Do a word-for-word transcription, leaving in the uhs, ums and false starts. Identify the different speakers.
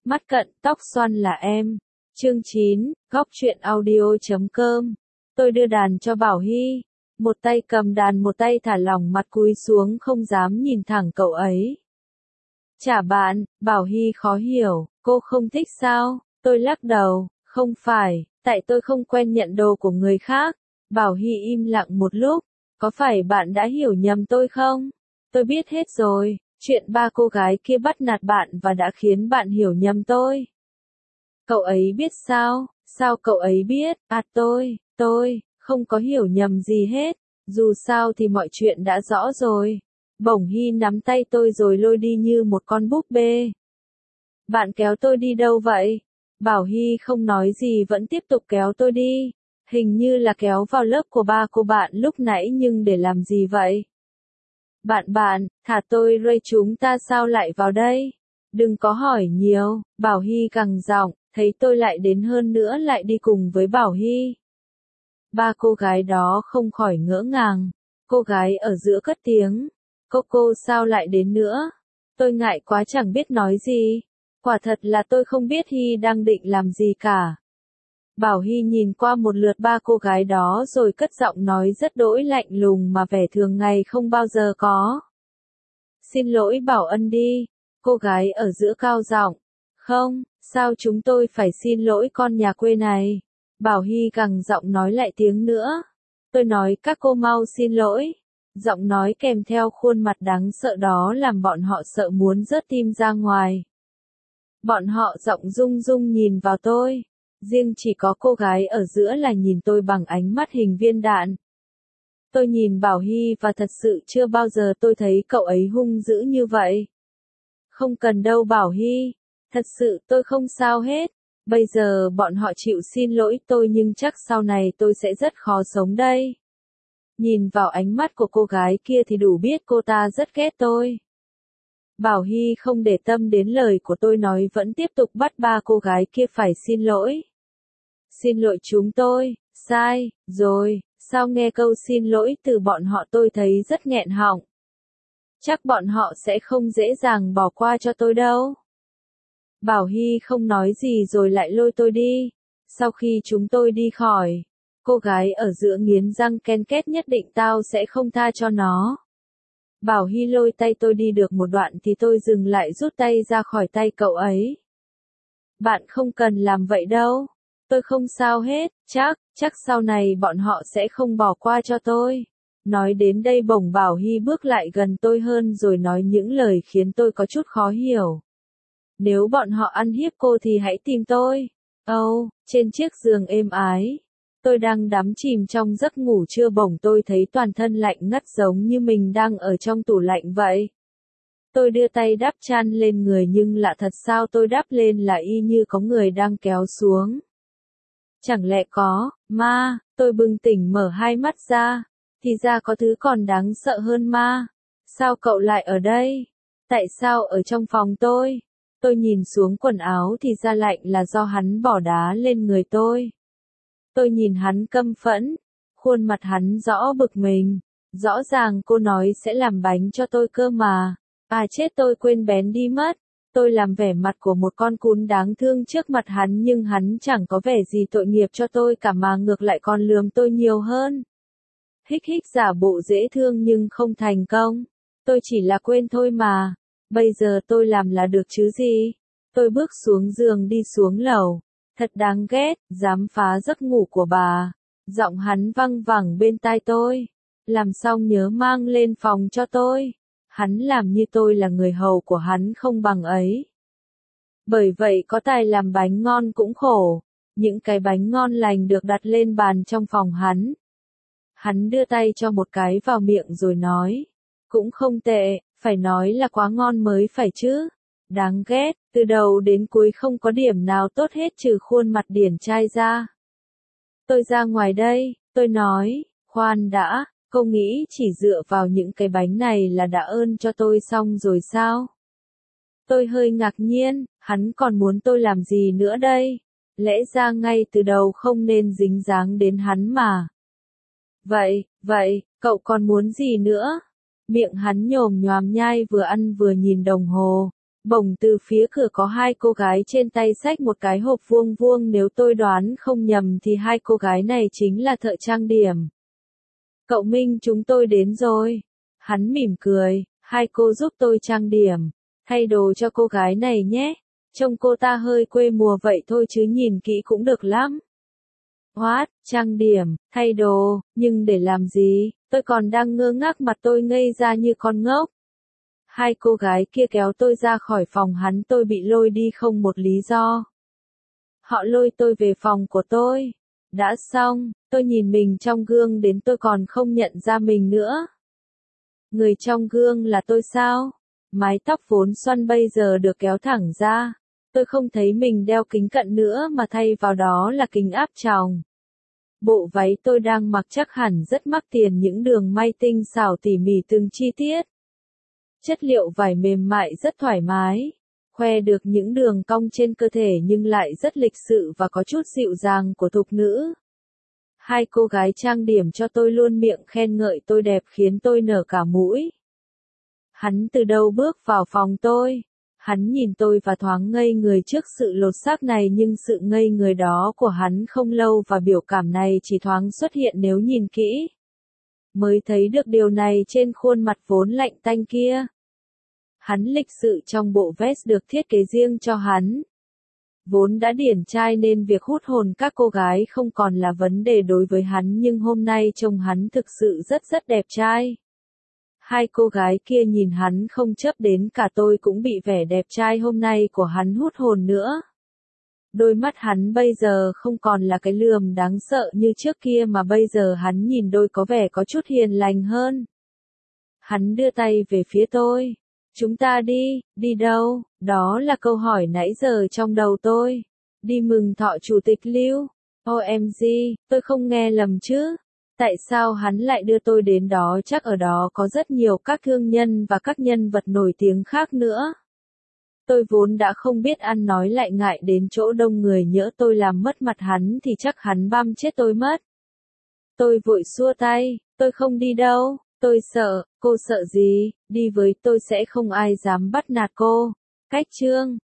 Speaker 1: Mắt cận, tóc xoăn là em. Chương chín, góc truyện audio chấm com. Tôi đưa đàn cho Bảo Hy. Một tay cầm đàn một tay thả lỏng mặt cúi xuống không dám nhìn thẳng cậu ấy. Chả bạn, Bảo Hy khó hiểu, cô không thích sao? Tôi lắc đầu, không phải, tại tôi không quen nhận đồ của người khác. Bảo Hy im lặng một lúc, có phải bạn đã hiểu nhầm tôi không? Tôi biết hết rồi, chuyện ba cô gái kia bắt nạt bạn và đã khiến bạn hiểu nhầm tôi. Cậu ấy biết sao? Sao cậu ấy biết? À tôi, tôi, không có hiểu nhầm gì hết, dù sao thì mọi chuyện đã rõ rồi. Bổng Hy nắm tay tôi rồi lôi đi như một con búp bê. Bạn kéo tôi đi đâu vậy? Bảo Hy không nói gì vẫn tiếp tục kéo tôi đi. Hình như là kéo vào lớp của ba cô bạn lúc nãy nhưng để làm gì vậy? Bạn bạn, thả tôi rơi, chúng ta sao lại vào đây? Đừng có hỏi nhiều, Bảo Hy gằn giọng, thấy tôi lại đến hơn nữa lại đi cùng với Bảo Hy. Ba cô gái đó không khỏi ngỡ ngàng. Cô gái ở giữa cất tiếng. Cô cô sao lại đến nữa? Tôi ngại quá chẳng biết nói gì. Quả thật là tôi không biết Hy đang định làm gì cả. Bảo Hy nhìn qua một lượt ba cô gái đó rồi cất giọng nói rất đỗi lạnh lùng mà vẻ thường ngày không bao giờ có. Xin lỗi Bảo Ân đi. Cô gái ở giữa cao giọng. Không, sao chúng tôi phải xin lỗi con nhà quê này? Bảo Hy gằn giọng nói lại tiếng nữa. Tôi nói các cô mau xin lỗi. Giọng nói kèm theo khuôn mặt đáng sợ đó làm bọn họ sợ muốn rớt tim ra ngoài. Bọn họ giọng rung rung nhìn vào tôi. Riêng chỉ có cô gái ở giữa là nhìn tôi bằng ánh mắt hình viên đạn. Tôi nhìn Bảo Hy và thật sự chưa bao giờ tôi thấy cậu ấy hung dữ như vậy. Không cần đâu Bảo Hy. Thật sự tôi không sao hết. Bây giờ bọn họ chịu xin lỗi tôi nhưng chắc sau này tôi sẽ rất khó sống đây. Nhìn vào ánh mắt của cô gái kia thì đủ biết cô ta rất ghét tôi. Bảo Hy không để tâm đến lời của tôi nói vẫn tiếp tục bắt ba cô gái kia phải xin lỗi. Xin lỗi chúng tôi, sai, rồi, sao nghe câu xin lỗi từ bọn họ tôi thấy rất nghẹn họng. Chắc bọn họ sẽ không dễ dàng bỏ qua cho tôi đâu. Bảo Hy không nói gì rồi lại lôi tôi đi. Sau khi chúng tôi đi khỏi, cô gái ở giữa nghiến răng ken két, nhất định tao sẽ không tha cho nó. Bảo Hy lôi tay tôi đi được một đoạn thì tôi dừng lại rút tay ra khỏi tay cậu ấy. Bạn không cần làm vậy đâu. Tôi không sao hết, chắc, chắc sau này bọn họ sẽ không bỏ qua cho tôi. Nói đến đây bỗng Bảo Hy bước lại gần tôi hơn rồi nói những lời khiến tôi có chút khó hiểu. Nếu bọn họ ăn hiếp cô thì hãy tìm tôi. Âu, oh, trên chiếc giường êm ái. Tôi đang đắm chìm trong giấc ngủ trưa bỗng tôi thấy toàn thân lạnh ngắt giống như mình đang ở trong tủ lạnh vậy. Tôi đưa tay đắp chăn lên người nhưng lạ thật sao tôi đắp lên là y như có người đang kéo xuống. Chẳng lẽ có, ma, tôi bừng tỉnh mở hai mắt ra. Thì ra có thứ còn đáng sợ hơn ma. Sao cậu lại ở đây? Tại sao ở trong phòng tôi? Tôi nhìn xuống quần áo thì ra lạnh là do hắn bỏ đá lên người tôi. Tôi nhìn hắn căm phẫn, khuôn mặt hắn rõ bực mình. Rõ ràng cô nói sẽ làm bánh cho tôi cơ mà. À chết, tôi quên bén đi mất. Tôi làm vẻ mặt của một con cún đáng thương trước mặt hắn nhưng hắn chẳng có vẻ gì tội nghiệp cho tôi cả mà ngược lại còn lườm tôi nhiều hơn. Hích hích giả bộ dễ thương nhưng không thành công. Tôi chỉ là quên thôi mà. Bây giờ tôi làm là được chứ gì. Tôi bước xuống giường đi xuống lầu. Thật đáng ghét, dám phá giấc ngủ của bà. Giọng hắn văng vẳng bên tai tôi. Làm xong nhớ mang lên phòng cho tôi. Hắn làm như tôi là người hầu của hắn không bằng ấy. Bởi vậy có tài làm bánh ngon cũng khổ. Những cái bánh ngon lành được đặt lên bàn trong phòng hắn. Hắn đưa tay cho một cái vào miệng rồi nói. Cũng không tệ, phải nói là quá ngon mới phải chứ. Đáng ghét, từ đầu đến cuối không có điểm nào tốt hết trừ khuôn mặt điển trai ra. Tôi ra ngoài đây, tôi nói, khoan đã, cô nghĩ chỉ dựa vào những cái bánh này là đã ơn cho tôi xong rồi sao? Tôi hơi ngạc nhiên, hắn còn muốn tôi làm gì nữa đây? Lẽ ra ngay từ đầu không nên dính dáng đến hắn mà. Vậy, vậy, cậu còn muốn gì nữa? Miệng hắn nhồm nhoàm nhai vừa ăn vừa nhìn đồng hồ. Bỗng từ phía cửa có hai cô gái trên tay xách một cái hộp vuông vuông, nếu tôi đoán không nhầm thì hai cô gái này chính là thợ trang điểm. Cậu Minh, chúng tôi đến rồi. Hắn mỉm cười, hai cô giúp tôi trang điểm, thay đồ cho cô gái này nhé. Trông cô ta hơi quê mùa vậy thôi chứ nhìn kỹ cũng được lắm. What, trang điểm, thay đồ, nhưng để làm gì? Tôi còn đang ngơ ngác, mặt tôi ngây ra như con ngốc. Hai cô gái kia kéo tôi ra khỏi phòng hắn, tôi bị lôi đi không một lý do. Họ lôi tôi về phòng của tôi. Đã xong, tôi nhìn mình trong gương đến tôi còn không nhận ra mình nữa. Người trong gương là tôi sao? Mái tóc vốn xoăn bây giờ được kéo thẳng ra. Tôi không thấy mình đeo kính cận nữa mà thay vào đó là kính áp tròng. Bộ váy tôi đang mặc chắc hẳn rất mắc tiền, những đường may tinh xảo tỉ mỉ từng chi tiết. Chất liệu vải mềm mại rất thoải mái, khoe được những đường cong trên cơ thể nhưng lại rất lịch sự và có chút dịu dàng của thục nữ. Hai cô gái trang điểm cho tôi luôn miệng khen ngợi tôi đẹp khiến tôi nở cả mũi. Hắn từ đâu bước vào phòng tôi. Hắn nhìn tôi và thoáng ngây người trước sự lột xác này, nhưng sự ngây người đó của hắn không lâu và biểu cảm này chỉ thoáng xuất hiện nếu nhìn kỹ. Mới thấy được điều này trên khuôn mặt vốn lạnh tanh kia. Hắn lịch sự trong bộ vest được thiết kế riêng cho hắn. Vốn đã điển trai nên việc hút hồn các cô gái không còn là vấn đề đối với hắn, nhưng hôm nay trông hắn thực sự rất rất đẹp trai. Hai cô gái kia nhìn hắn không chớp, đến cả tôi cũng bị vẻ đẹp trai hôm nay của hắn hút hồn nữa. Đôi mắt hắn bây giờ không còn là cái lườm đáng sợ như trước kia mà bây giờ hắn nhìn đôi có vẻ có chút hiền lành hơn. Hắn đưa tay về phía tôi. Chúng ta đi, đi đâu? Đó là câu hỏi nãy giờ trong đầu tôi. Đi mừng thọ Chủ tịch Lưu. ô em giê, tôi không nghe lầm chứ? Tại sao hắn lại đưa tôi đến đó? Chắc ở đó có rất nhiều các thương nhân và các nhân vật nổi tiếng khác nữa. Tôi vốn đã không biết ăn nói lại ngại đến chỗ đông người, nhỡ tôi làm mất mặt hắn thì chắc hắn băm chết tôi mất. Tôi vội xua tay, tôi không đi đâu, tôi sợ. Cô sợ gì? Đi với tôi sẽ không ai dám bắt nạt cô. Cách chương